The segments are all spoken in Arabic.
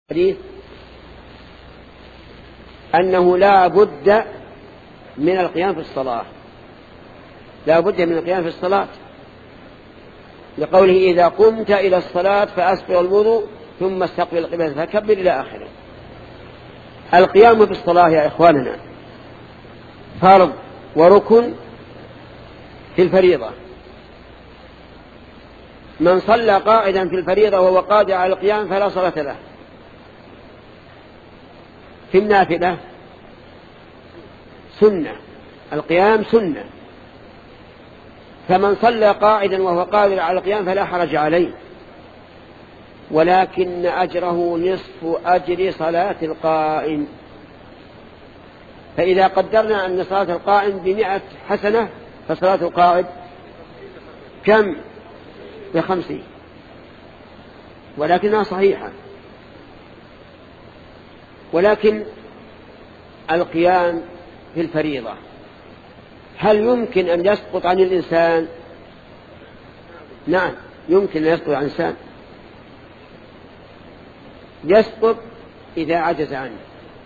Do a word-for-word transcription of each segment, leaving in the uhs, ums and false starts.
الحديث أنه لا بد من القيام في الصلاة لا بد من القيام في الصلاة لقوله إذا قمت إلى الصلاة فأسبغ الوضوء ثم استقبل القبلة فكبر إلى آخره. القيام في الصلاة يا إخواننا فرض وركن في الفريضة. من صلى قاعدا في الفريضة وهو قادر على القيام فلا صلاة له. في النافلة سنة، القيام سنة، فمن صلى قاعدا وهو قادر على القيام فلا حرج عليه، ولكن أجره نصف أجر صلاة القائم. فإذا قدرنا أن صلاة القائم بمئة حسنة فصلاة القاعد كم؟ بخمسين، ولكنها صحيحة. ولكن القيام في الفريضة هل يمكن أن يسقط عن الإنسان؟ نعم يمكن أن يسقط عن الإنسان، يسقط إذا عجز عنه.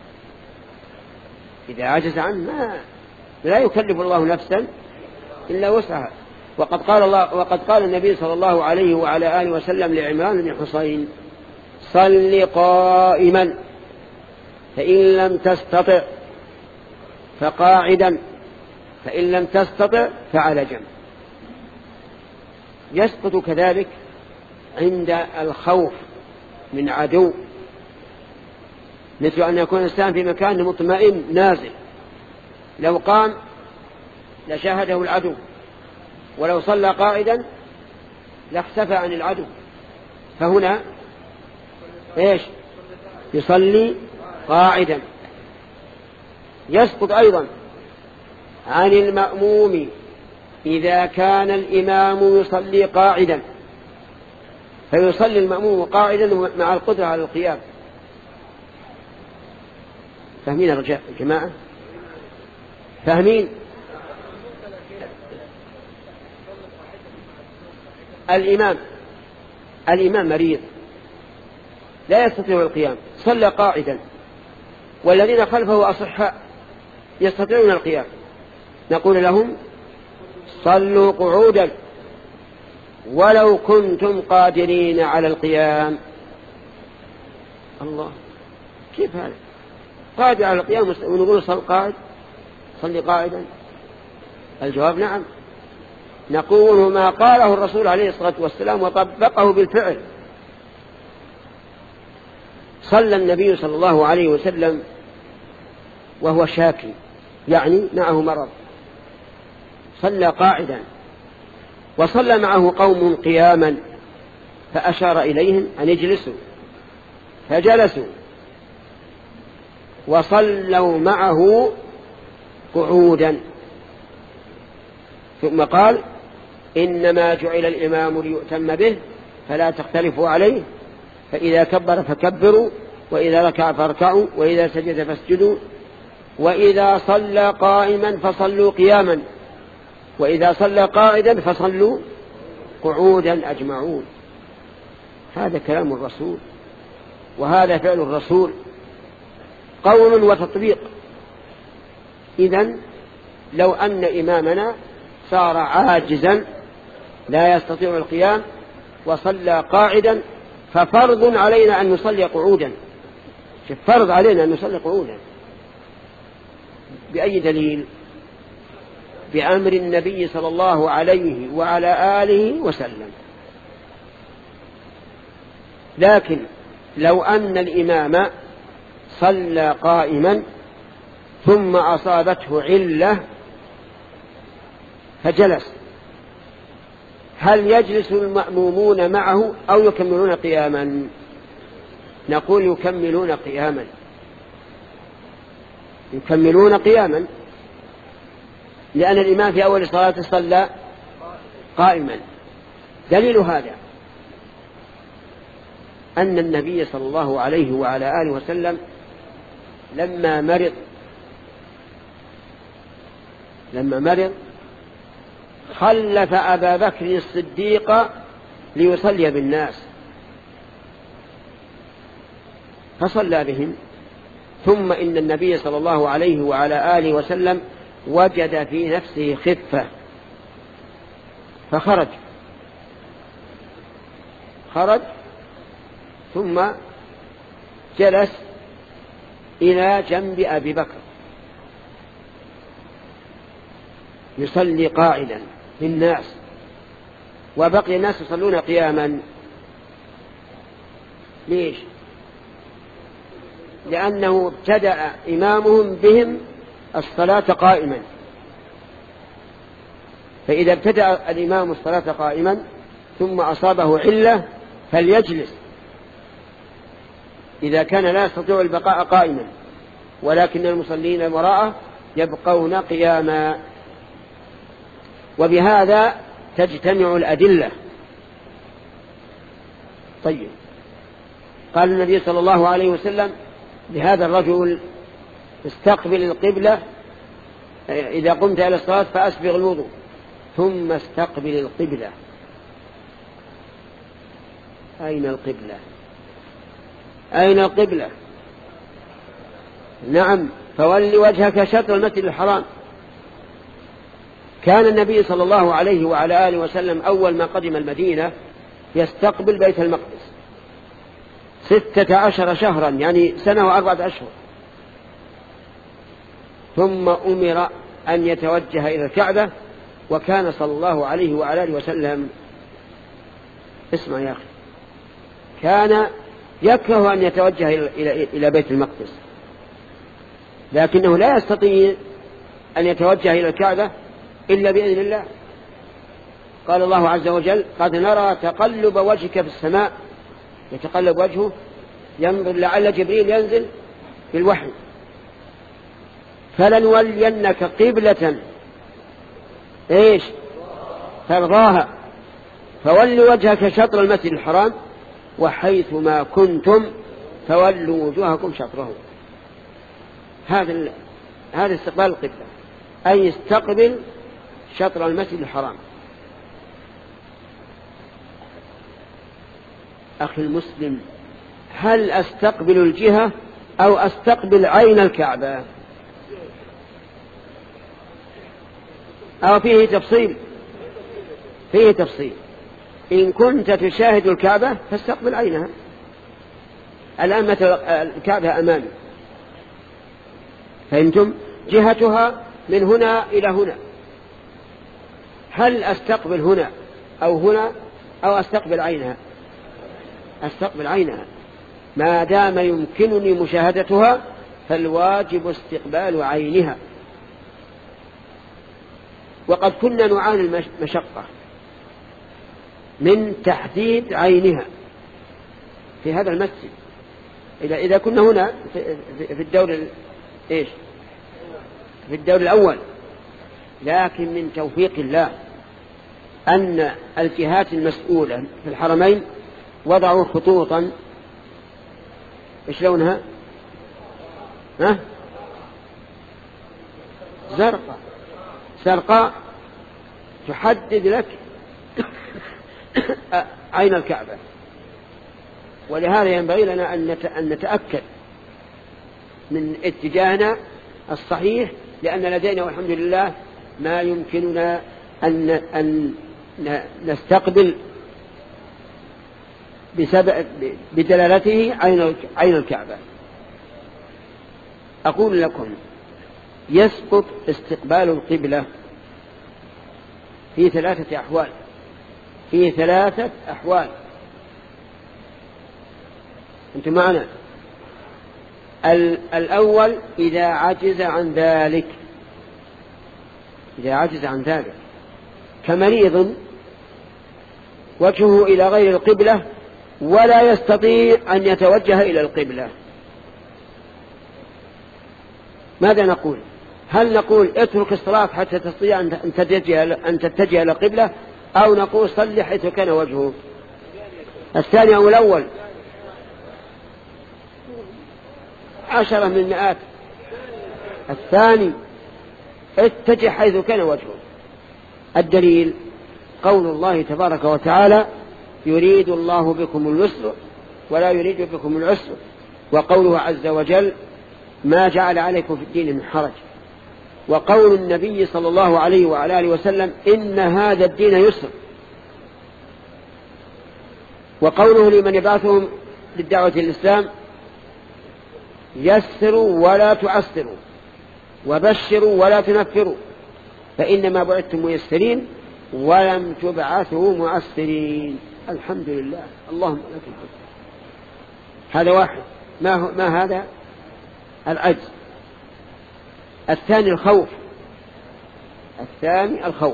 إذا عجز عنه ما لا يكلف الله نفسا إلا وسعها. وقد قال الله وقد قال النبي صلى الله عليه وعلى آله وسلم لعمران بن حصين: صل قائما فإن لم تستطع فقاعدا فإن لم تستطع فعلى جنب. يسقط كذلك عند الخوف من عدو، مثل أن يكون الإنسان في مكان مطمئن نازل، لو قام لشاهده العدو، ولو صلى قائدا لاختفى عن العدو، فهنا إيش؟ يصلي قاعدا. يسقط أيضا عن المأموم إذا كان الإمام يصلي قاعدا، فيصلي المأموم قاعدا مع القدرة على القيام. فاهمين يا جماعة؟ فاهمين؟ الإمام الإمام مريض لا يستطيع القيام، صلى قاعدا، والذين خلفه أصحاء يستطيعون القيام، نقول لهم: صلوا قعودا ولو كنتم قادرين على القيام. الله، كيف هذا؟ قادر على القيام ونقول صل قاعد صلي قاعدا؟ الجواب نعم، نقول ما قاله الرسول عليه الصلاة والسلام وطبقه بالفعل. صلى النبي صلى الله عليه وسلم وهو شاكي، يعني معه مرض، صلى قاعدا، وصلى معه قوم قياما فأشار إليهم أن يجلسوا فجلسوا، وصلوا معه قعودا، ثم قال: إنما جعل الإمام ليؤتم به فلا تختلفوا عليه، فإذا كبر فكبروا، وإذا ركع فاركعوا، وإذا سجد فاسجدوا، وإذا صلى قائما فصلوا قياما، وإذا صلى قاعدا فصلوا قعودا أجمعون. هذا كلام الرسول، وهذا فعل الرسول، قول وتطبيق. إذن لو أن إمامنا صار عاجزا لا يستطيع القيام وصلى قاعدا ففرض علينا أن نصلي قعودا. فرض علينا أن نصلي قعودا. بأي دليل؟ بأمر النبي صلى الله عليه وعلى آله وسلم. لكن لو أن الإمام صلى قائما ثم أصابته علة فجلس، هل يجلس المأمومون معه أو يكملون قياما؟ نقول يكملون قياما، يكملون قياما، لأن الإمام في أول الصلاة صلى قائما. دليل هذا أن النبي صلى الله عليه وعلى آله وسلم لما مرض لما مرض خلف أبا بكر الصديق ليصلي بالناس، فصلى بهم. ثم إن النبي صلى الله عليه وعلى آله وسلم وجد في نفسه خفة فخرج خرج ثم جلس إلى جنب أبي بكر يصلي قائلا في الناس، وبقي الناس يصلون قياما. ليش؟ لأنه ابتدأ إمامهم بهم الصلاة قائما، فإذا ابتدأ الإمام الصلاة قائما ثم أصابه علة فليجلس إذا كان لا يستطيع البقاء قائما، ولكن المصلين وراءه يبقون قياما. وبهذا تجتمع الأدلة. طيب، قال النبي صلى الله عليه وسلم لهذا الرجل استقبل القبلة إذا قمت إلى الصلاة فأسبغ الوضوء ثم استقبل القبلة. أين القبلة؟ أين القبلة؟ نعم، فول وجهك شطر المسجد الحرام. كان النبي صلى الله عليه وعلى آله وسلم أول ما قدم المدينة يستقبل بيت المقدس ستة عشر شهرا، يعني سنة وأربعة أشهر، ثم أمر أن يتوجه إلى الكعبة. وكان صلى الله عليه وعلى آله وسلم، اسمع يا أخي، كان يكره أن يتوجه إلى بيت المقدس، لكنه لا يستطيع أن يتوجه إلى الكعبة إلا بإذن الله. قال الله عز وجل: قد نرى تقلب وجهك في السماء، يتقلب وجهه ينظر لعل جبريل ينزل بالوحي، فلنولينك قبلة ايش ترضاها فول وجهك شطر المسجد الحرام وحيث ما كنتم فولوا وجوهكم شطره. هذا هذا استقبال القبلة، أي يستقبل شطر المسجد الحرام. أخي المسلم، هل أستقبل الجهة أو أستقبل عين الكعبة؟ أو فيه تفصيل؟ فيه تفصيل. إن كنت تشاهد الكعبة فاستقبل عينها. الآن مثل الكعبة أمامي، فهمتم؟ جهتها من هنا إلى هنا، هل أستقبل هنا أو هنا أو أستقبل عينها؟ أستقبل عينها. ما دام يمكنني مشاهدتها فالواجب استقبال عينها. وقد كنا نعاني المشقة من تحديد عينها في هذا المسجد. إذا إذا كنا هنا في الدور إيش في الدور الأول، لكن من توفيق الله أن الجهات المسؤولة في الحرمين وضعوا خطوطا، إيش لونها؟ ها؟ زرقاء زرقاء تحدد لك عين الكعبة. ولهذا ينبغي لنا أن نتأكد من اتجاهنا الصحيح، لأن لدينا والحمد لله ما يمكننا أن, أن نستقبل بسبب بدلالته عين الكعبة. أقول لكم يسقط استقبال القبلة في ثلاثة أحوال في ثلاثة أحوال أنتم معنا؟ الأول إذا عجز عن ذلك إذا عجز عن ذلك كمريض وجهه إلى غير القبلة ولا يستطيع أن يتوجه إلى القبلة، ماذا نقول؟ هل نقول اترك الصلاة حتى تستطيع أن تتجه أن تتجه إلى القبلة، أو نقول صلي حيث كان وجهه؟ الثاني أو الأول؟ عشرة من مئات. الثاني اتجه حيث كان وجهه. الدليل قول الله تبارك وتعالى: يريد الله بكم اليسر ولا يريد بكم العسر وقوله عز وجل ما جعل عليكم في الدين من حرج، وقول النبي صلى الله عليه وعلى آله وسلم إن هذا الدين يسر، وقوله لمن يبعثهم للدعوة الإسلام يسروا ولا تعسروا وبشروا ولا تنفروا فإنما بعثتم ميسرين ولم تبعثوا معسرين. الحمد لله، اللهم لك الحمد. هذا واحد. ما, ما هذا؟ العجز. الثاني الخوف. الثاني الخوف.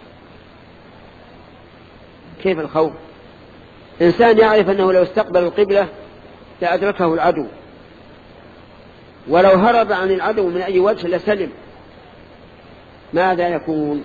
كيف الخوف؟ إنسان يعرف أنه لو استقبل القبلة لأدركه العدو، ولو هرب عن العدو من أي وجه لسلم، ماذا يكون؟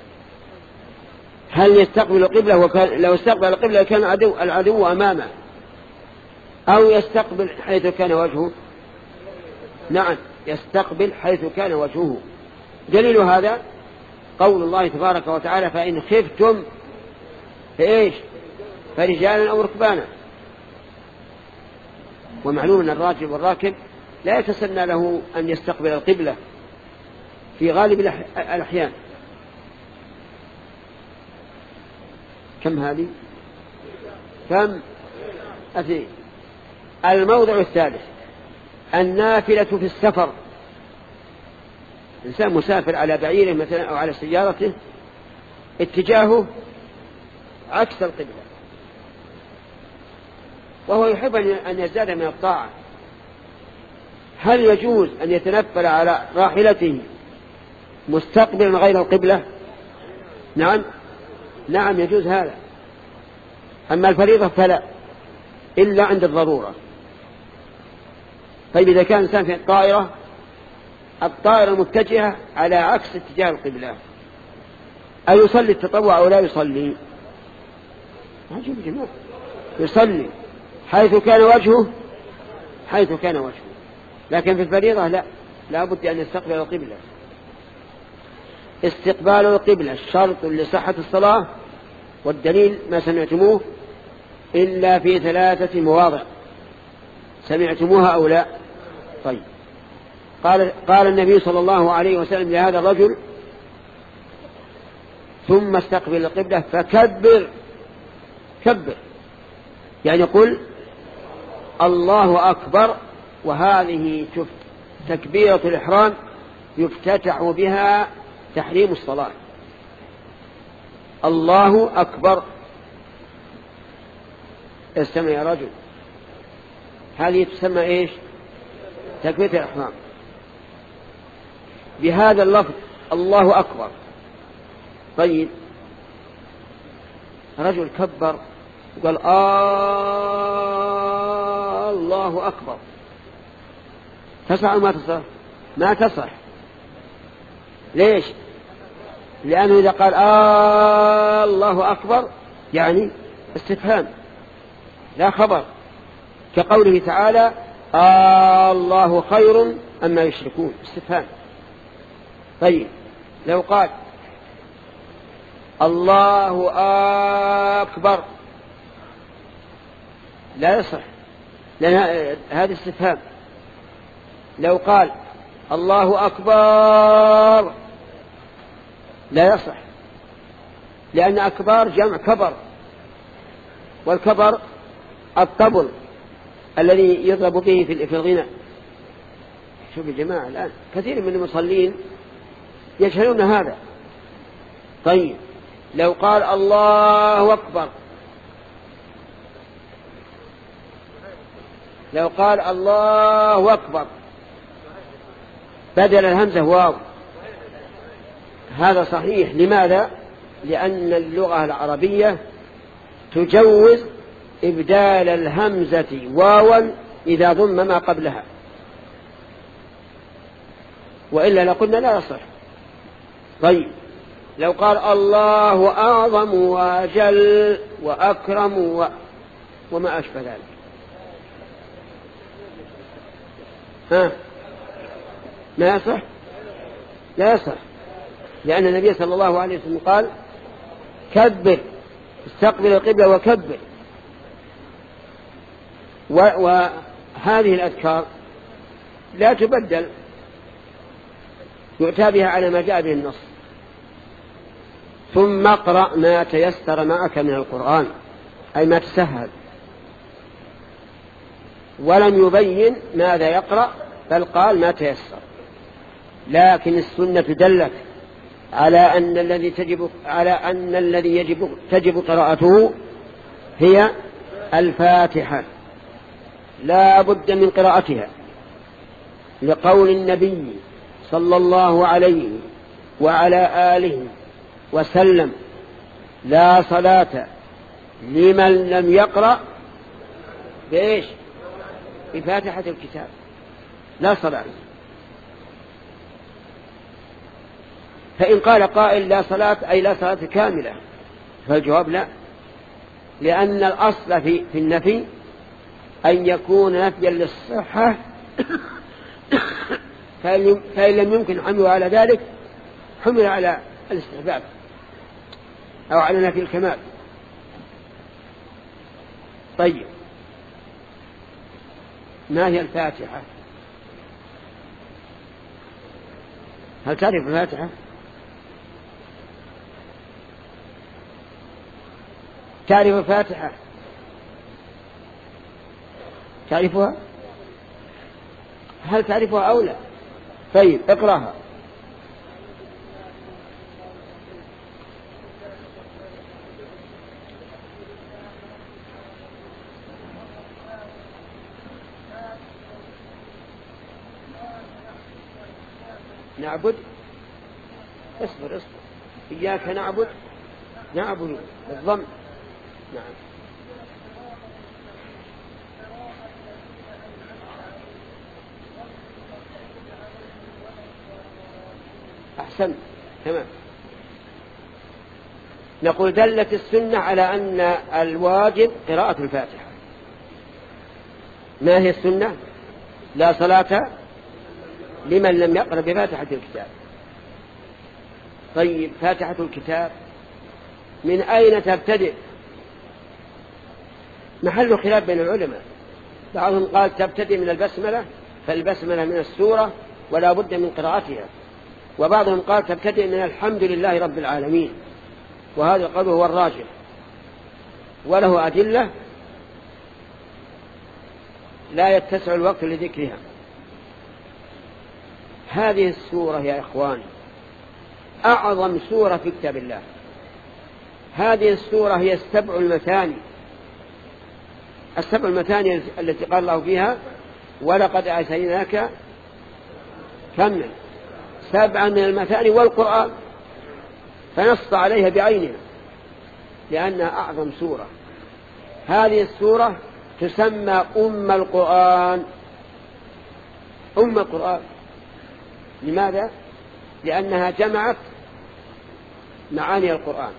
هل يستقبل القبلة وكان لو استقبل القبلة كان العدو, العدو أمامه، أو يستقبل حيث كان وجهه؟ نعم، يستقبل حيث كان وجهه. دليل هذا قول الله تبارك وتعالى فإن خفتم فإيش؟ فرجالا أو ركبانا. ومعلوم أن الراكب والراكب لا يتسنى له أن يستقبل القبلة في غالب الأحيان. كم هذه؟ كم؟ أثنين. الموضع الثالث النافلة في السفر. إنسان مسافر على بعيره مثلا أو على سيارته اتجاهه عكس القبلة، وهو يحب أن يزداد من الطاعة، هل يجوز أن يتنفل على راحلته مستقبلا غير القبلة؟ نعم نعم يجوز هذا. أما الفريضة فلا، إلا عند الضرورة. طيب إذا كان إنسان في الطائرة، الطائرة متجهة على عكس اتجاه القبلة، أيصلي التطوع أو لا يصلي؟ عجيب جماعة، يصلي حيث كان وجهه حيث كان وجهه، لكن في الفريضة لا، لا بد أن يستقبل القبلة. استقبال القبلة شرط لصحة الصلاة، والدليل ما سمعتموه إلا في ثلاثة مواضع. سمعتموها أو لا؟ طيب. قال, قال النبي صلى الله عليه وسلم لهذا الرجل ثم استقبل القبلة فكبر. كبر يعني قل الله أكبر، وهذه تكبيرة الإحرام يفتتح بها تحريم الصلاة. الله أكبر. استمع يا رجل، هذه تسمى إيش؟ تكبيرة الإحرام بهذا اللفظ الله أكبر. طيب رجل كبر وقال آه الله أكبر، تصح أو ما تصح؟ ما تصح. ليش؟ لأنه إذا قال آه الله أكبر يعني استفهام لا خبر، كقوله تعالى آه الله خير أما يشركون، استفهام. طيب لو قال الله أكبر لا يصح، لأن هذا استفهام. لو قال الله أكبر لا يصح، لأن أكبر جمع كبر، والكبر الطبل الذي يضرب به في الغناء. شوف يا جماعة الآن كثير من المصلين يجهلون هذا. طيب لو قال الله أكبر، لو قال الله أكبر بدل الهمزة واو، هذا صحيح. لماذا؟ لأن اللغة العربية تجوز إبدال الهمزة واوا إذا ضم ما قبلها، وإلا لقلنا لا يصح. طيب لو قال الله أعظم وأجل وأكرم و... وما أشبه ذلك، ها لا يصح؟ لا يصح، لأن النبي صلى الله عليه وسلم قال كبر، استقبل القبلة وكبر. و... هذه الأذكار لا تبدل، يؤتى بها على ما جاء به النص. ثم اقرأ ما تيسر معك من القرآن، أي ما تسهل. ولم يبين ماذا يقرأ، بل قال ما تيسر. لكن السنة دلت على أن الذي تجب على أن الذي يجب تجب قراءته هي الفاتحة، لا بد من قراءتها، لقول النبي صلى الله عليه وعلى آله وسلم: لا صلاة لمن لم يقرأ بإيش؟ بفاتحة الكتاب، لا صلاة. فإن قال قائل لا صلاة أي لا صلاة كاملة، فالجواب لا، لأن الأصل في, في النفي أن يكون نفيا للصحة، فإن لم يمكن حمله على ذلك حمل على الاستحباب أو على نفي الكمال. طيب، ما هي الفاتحة؟ هل تعرف الفاتحة؟ تعرف الفاتحة؟ تعرفها؟ هل تعرفها أو لا؟ طيب اقرأها. نعبد، اصبر اصبر، إياك نعبد، نعبد بالضم، نعم. أحسن، تمام. نقول دلت السنة على أن الواجب قراءة الفاتحة. ما هي السنة؟ لا صلاة لمن لم يقرأ بفاتحة الكتاب. طيب، فاتحة الكتاب من أين تبتدئ؟ محل خلاف بين العلماء. بعضهم قال تبتدئ من البسملة، فالبسملة من السورة ولا بد من قراءتها. وبعضهم قال تبتدئ من الحمد لله رب العالمين، وهذا القول هو الراجح وله أدلة لا يتسع الوقت لذكرها. هذه السورة يا إخواني أعظم سورة في كتاب الله. هذه السورة هي السبع المثاني، السبع المثاني التي قال الله فيها: ولقد آتيناك كم سبعا من المثاني والقرآن، فنص عليها بعينها لأنها أعظم سورة. هذه السورة تسمى أم القرآن، أم القرآن. لماذا؟ لأنها جمعت معاني القرآن.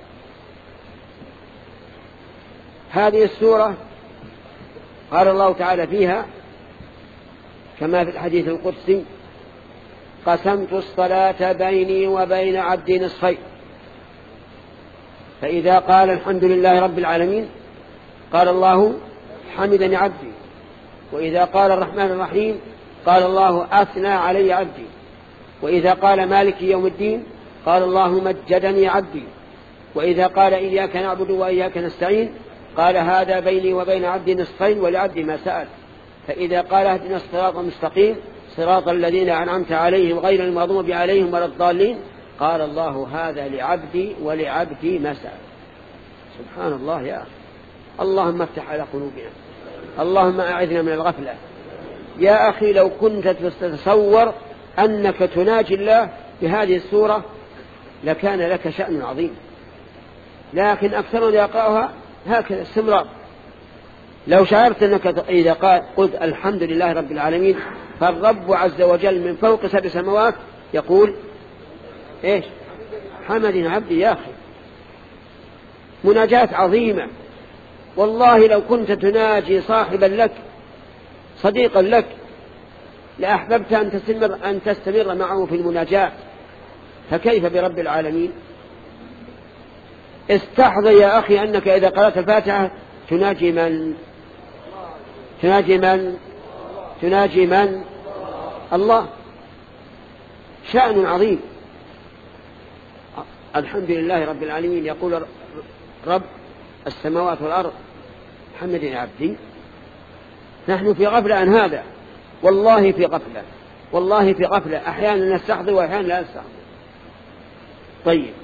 هذه السورة قال الله تعالى فيها كما في الحديث القدسي: قسمت الصلاة بيني وبين عبدي نصفين، فإذا قال الحمد لله رب العالمين قال الله حمدني عبدي، وإذا قال الرحمن الرحيم قال الله أثنى علي عبدي، وإذا قال مالك يوم الدين قال الله مجدني عبدي، وإذا قال إياك نعبد وإياك نستعين قال هذا بيني وبين عبدي نصفين ولعبدي ما سأل، فإذا قال اهدنا الصراط المستقيم صراط الذين أنعمت عليهم غير المغضوب عليهم ولا الضالين قال الله هذا لعبدي ولعبدي ما سأل. سبحان الله يا أخي. اللهم افتح على قلوبنا، اللهم أعذنا من الغفلة. يا أخي لو كنت تتصور أنك تناجي الله بهذه السورة لكان لك شأن عظيم، لكن أكثرنا يقرأها هكذا استمرار. لو شعرت أنك إذا قلت الحمد لله رب العالمين فالرب عز وجل من فوق سبع سماوات يقول إيش؟ حمدني عبدي. يا أخي مناجاة عظيمة والله. لو كنت تناجي صاحبا لك صديقا لك لأحببت أن تستمر, أن تستمر معه في المناجاة، فكيف برب العالمين؟ استحضر يا أخي أنك إذا قرأت الفاتحة تناجي من؟ تناجي من؟ تناجي من؟ الله. شأن عظيم. الحمد لله رب العالمين. يقول رب السماوات والأرض حمدني عبدي. نحن في غفلة عن هذا، والله في غفلة، والله في غفلة، أحيانا نستحضر وأحيانا لا نستحضر. طيب،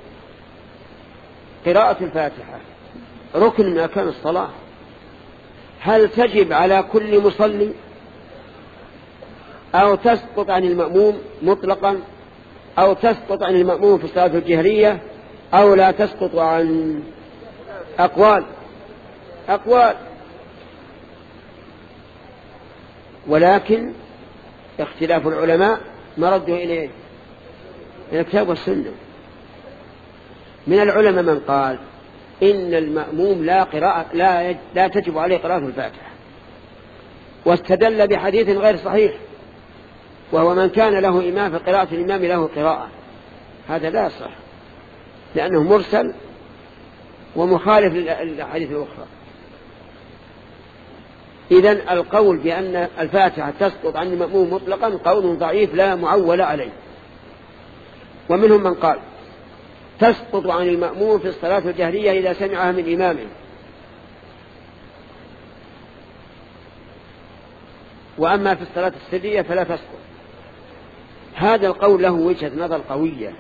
قراءة الفاتحة ركن من أركان الصلاة. هل تجب على كل مصلي أو تسقط عن المأموم مطلقا، أو تسقط عن المأموم في الصلاة الجهرية، أو لا تسقط عن أقوال أقوال ولكن اختلاف العلماء مرده إليه إلى الكتاب والسنة. من العلماء من قال إن المأموم لا قراءة لا لا تجب عليه قراءة الفاتحة، واستدل بحديث غير صحيح، وهو من كان له إمام فقراءة الإمام له قراءة. هذا لا يصح لأنه مرسل ومخالف للأحاديث الأخرى. إذن القول بأن الفاتحة تسقط عن المأموم مطلقا قول ضعيف لا معول عليه. ومنهم من قال تسقط عن المأموم في الصلاة الجهرية إذا سمعها من إمامه، وأما في الصلاة السرية فلا تسقط. هذا القول له وجهة نظر قوية،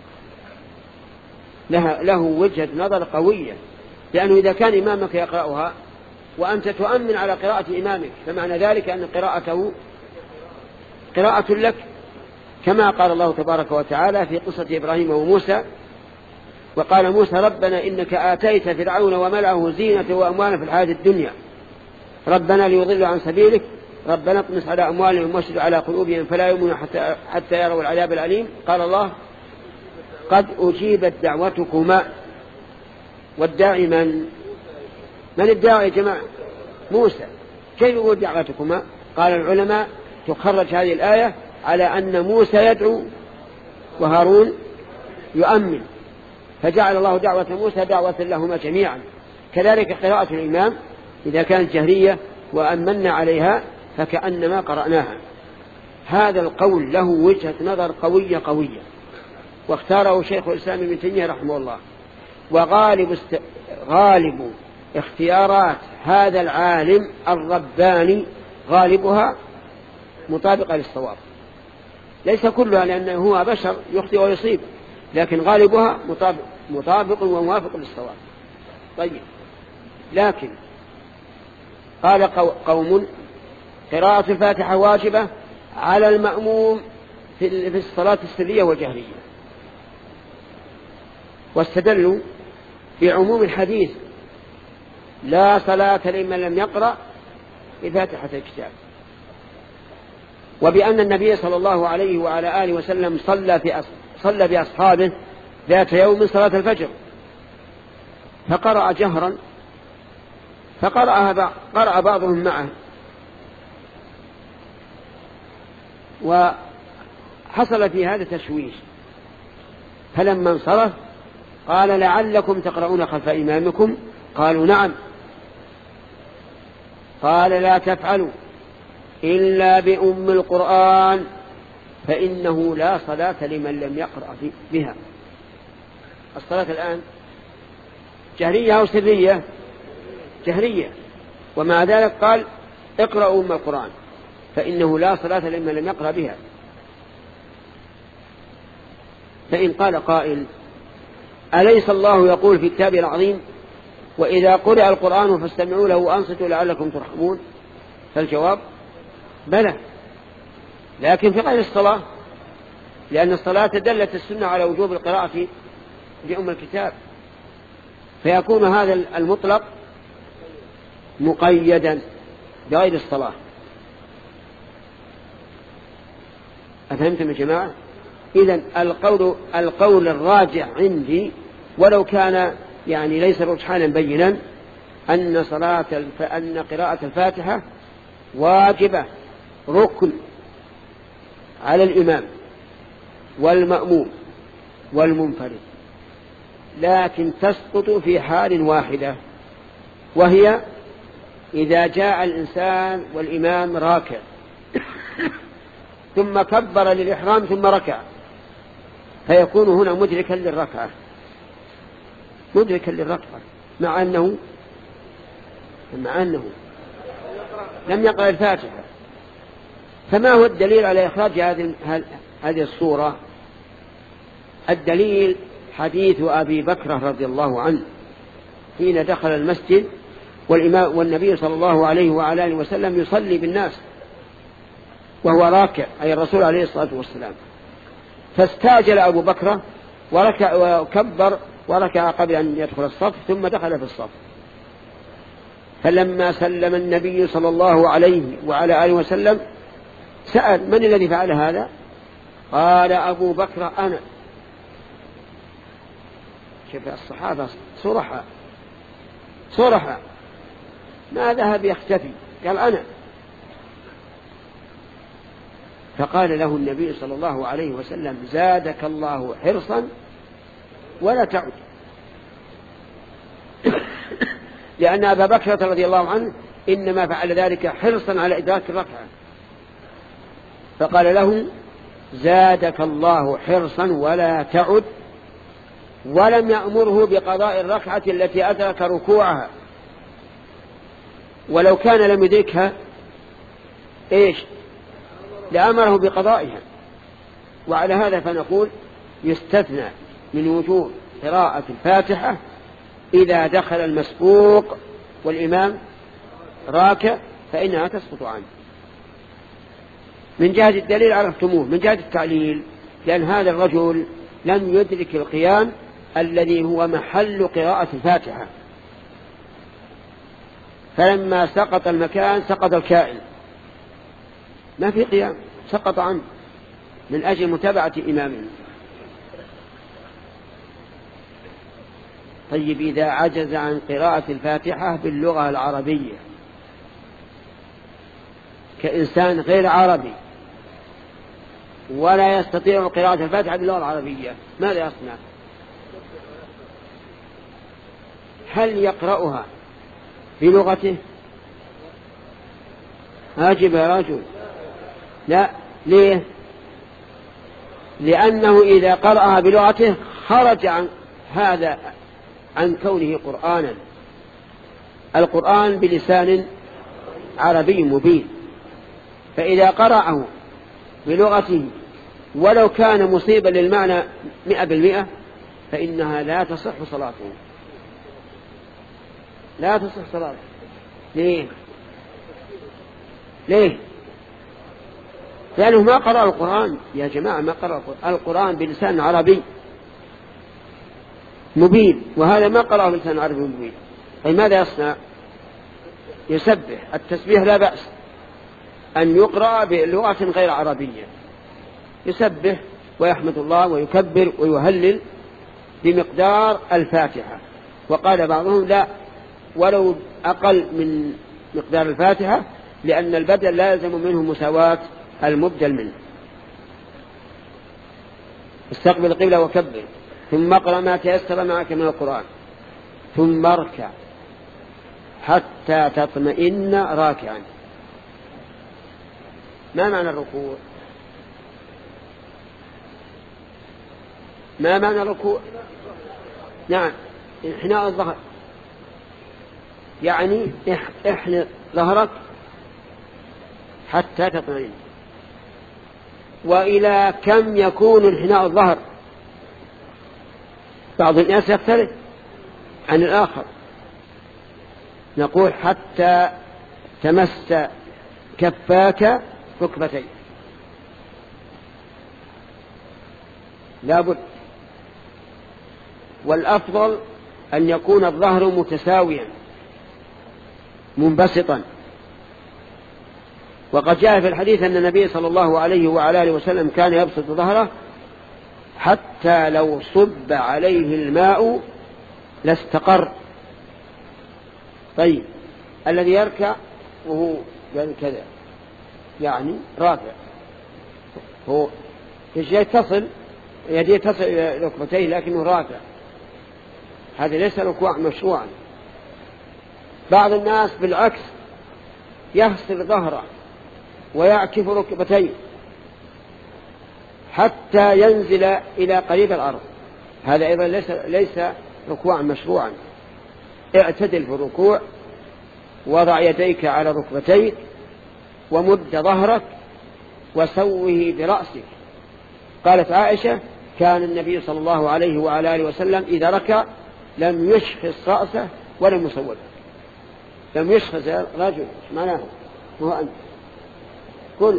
له, له وجهة نظر قوية، لأنه إذا كان إمامك يقرأها وأنت تؤمن على قراءة إمامك فمعنى ذلك أن قراءته قراءة لك، كما قال الله تبارك وتعالى في قصة إبراهيم وموسى: وقال موسى ربنا إنك آتيت فرعون وملأه زينة وأموالا في الحياة الدنيا ربنا ليضلوا عن سبيلك ربنا اطمس على أموالهم واشدد على قلوبهم فلا يؤمنوا حتى, حتى يروا العذاب الأليم. قال الله: قد أجيبت دعوتكما. والداعي من؟ من الداعي يا جماعة؟ موسى. كيف يقول دعوتكما؟ قال العلماء تخرج هذه الآية على أن موسى يدعو وهارون يؤمن، فجعل الله دعوة موسى دعوة لهما جميعا. كذلك قراءة الإمام إذا كانت جهرية وأمنا عليها فكأنما قرأناها. هذا القول له وجهة نظر قوية قوية، واختاره شيخ الإسلام ابن تيمية رحمه الله. وغالب است... غالب اختيارات هذا العالم الرباني غالبها مطابقة للصواب، ليس كلها لأنه هو بشر يخطئ ويصيب، لكن غالبها مطابق, مطابق وموافق للصواب. طيب، لكن قال قوم قراءة الفاتحة واجبة على المأموم في الصلاة السرية والجهرية، واستدلوا بعموم الحديث لا صلاة لمن لم يقرأ بفاتحة الكتاب، وبأن النبي صلى الله عليه وعلى آله وسلم صلى في صلى بأصحابه ذات يوم صلاة الفجر فقرأ جهرا، فقرأ قرأ بعضهم معه، وحصل في هذا تشويش. فلما انصرف قال: لعلكم تقرؤون خلف إمامكم؟ قالوا: نعم. قال: لا تفعلوا إلا بأم القرآن فإنه لا صلاة لمن لم يقرأ بها. الصلاة الآن جهرية أو سرية؟ جهرية، ومع ذلك قال: اقرأوا أم القرآن فإنه لا صلاة لمن لم يقرأ بها. فإن قال قائل: أليس الله يقول في كتابه العظيم: وإذا قرأ القرآن فاستمعوا له وأنصتوا لعلكم ترحمون؟ فالجواب: بلى، لكن في غير الصلاة، لأن الصلاة دلت السنة على وجوب القراءة بأم الكتاب، فيكون هذا المطلق مقيدا بغير الصلاة. أفهمتم يا جماعة؟ إذن القول, القول الراجع عندي ولو كان يعني ليس رجحانا بينا أن صلاة أن قراءة الفاتحة واجبة ركن على الإمام والمأموم والمنفرد، لكن تسقط في حال واحدة، وهي إذا جاء الإنسان والإمام راكع ثم كبر للإحرام ثم ركع، فيكون هنا مدركا للركعة، مدركا للركعة مع أنه مع أنه لم يقرأ الفاتحة. فما هو الدليل على إخراج هذه هذه الصورة؟ الدليل حديث أبي بكر رضي الله عنه حين دخل المسجد والإمام والنبي صلى الله عليه وعلى آله وسلم يصلي بالناس وهو راكع، أي الرسول عليه الصلاة والسلام، فاستعجل أبو بكر وركع وكبر وركع قبل أن يدخل الصف ثم دخل في الصف. فلما سلم النبي صلى الله عليه وعلى آله وسلم سأل: من الذي فعل هذا؟ قال: أبو بكر أنا. شوف الصحابة صرحة صرحة، ما ذهب يختفي، قال: أنا. فقال له النبي صلى الله عليه وسلم: زادك الله حرصا ولا تعد. لأن أبا بكر رضي الله عنه إنما فعل ذلك حرصا على إدراك الركعة، فقال له: زادك الله حرصا ولا تعد، ولم يأمره بقضاء الركعة التي أدرك ركوعها، ولو كان لم يدركها إيش لأمره بقضائها. وعلى هذا فنقول يستثنى من وجوب قراءة الفاتحة إذا دخل المسبوق والإمام راكع فإنها تسقط عنه. من جهة الدليل عرفتموه، من جهة التعليل لأن هذا الرجل لم يدرك القيام الذي هو محل قراءة الفاتحة، فلما سقط المكان سقط الكائن، ما في قيام، سقط عنه من أجل متابعة إمامه. طيب إذا عجز عن قراءة الفاتحة باللغة العربية كإنسان غير عربي ولا يستطيع قراءة الفاتحة باللغة العربية، ماذا يصنع؟ هل يقرأها بلغته؟ أجب يا رجل: لا. ليه؟ لأنه إذا قرأها بلغته خرج عن هذا عن كونه قرآنا. القرآن بلسان عربي مبين، فإذا قرأه بلغته ولو كان مصيبا للمعنى مئة بالمئة فإنها لا تصح صلاته، لا تصح صلاته. ليه؟ ليه؟ لأنه ما قرأ القرآن يا جماعة، ما قرأ القرآن, القرآن بلسان عربي مبين، وهذا ما قرأه بلسان عربي مبين. أي ماذا يصنع؟ يسبح. التسبيح لا بأس أن يقرأ بلغة غير عربية، يسبح ويحمد الله ويكبر ويهلل بمقدار الفاتحة. وقال بعضهم: لا، ولو أقل من مقدار الفاتحة، لأن البدل لا يلزم منه مساواة المبدل منه. استقبل القبلة وكبر، ثم اقرأ ما تيسر معك من القرآن، ثم اركع حتى تطمئن راكعا. ما معنى الركوع؟ ما معنى الركوع؟ نعم، انحناء الظهر، يعني احن ظهرك حتى تطمئن. وإلى كم يكون انحناء الظهر؟ بعض الناس يختلف عن الآخر، نقول حتى تمس كفاك ركبتين، لا بد. والأفضل أن يكون الظهر متساويا منبسطا. وقد جاء في الحديث أن النبي صلى الله عليه وعلى آله وسلم كان يبسط ظهره حتى لو صب عليه الماء لاستقر. طيب الذي يركع وهو يعني كذا يعني رافع، هو يتصل يديه تصل إلى ركبتيه لكنه رافع، هذا ليس ركوع مشروعا. بعض الناس بالعكس يفصل ظهره ويعكف ركبتيه حتى ينزل إلى قريب الأرض. هذا أيضا ليس, ليس ركوعا مشروعا. اعتدل في الركوع، وضع يديك على ركبتيك، ومد ظهرك، وسوه برأسك. قالت عائشة: كان النبي صلى الله عليه وعلى آله وسلم إذا ركع لم يشخص رأسه ولم يصوب. لم يشخص يا رجل، ايش معناه؟ هو أنت قل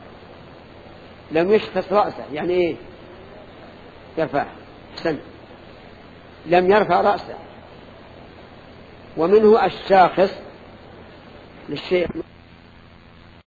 لم يشخص رأسه يعني إيه؟ يرفع. حسن، لم يرفع رأسه. ومنه الشاخص للشيء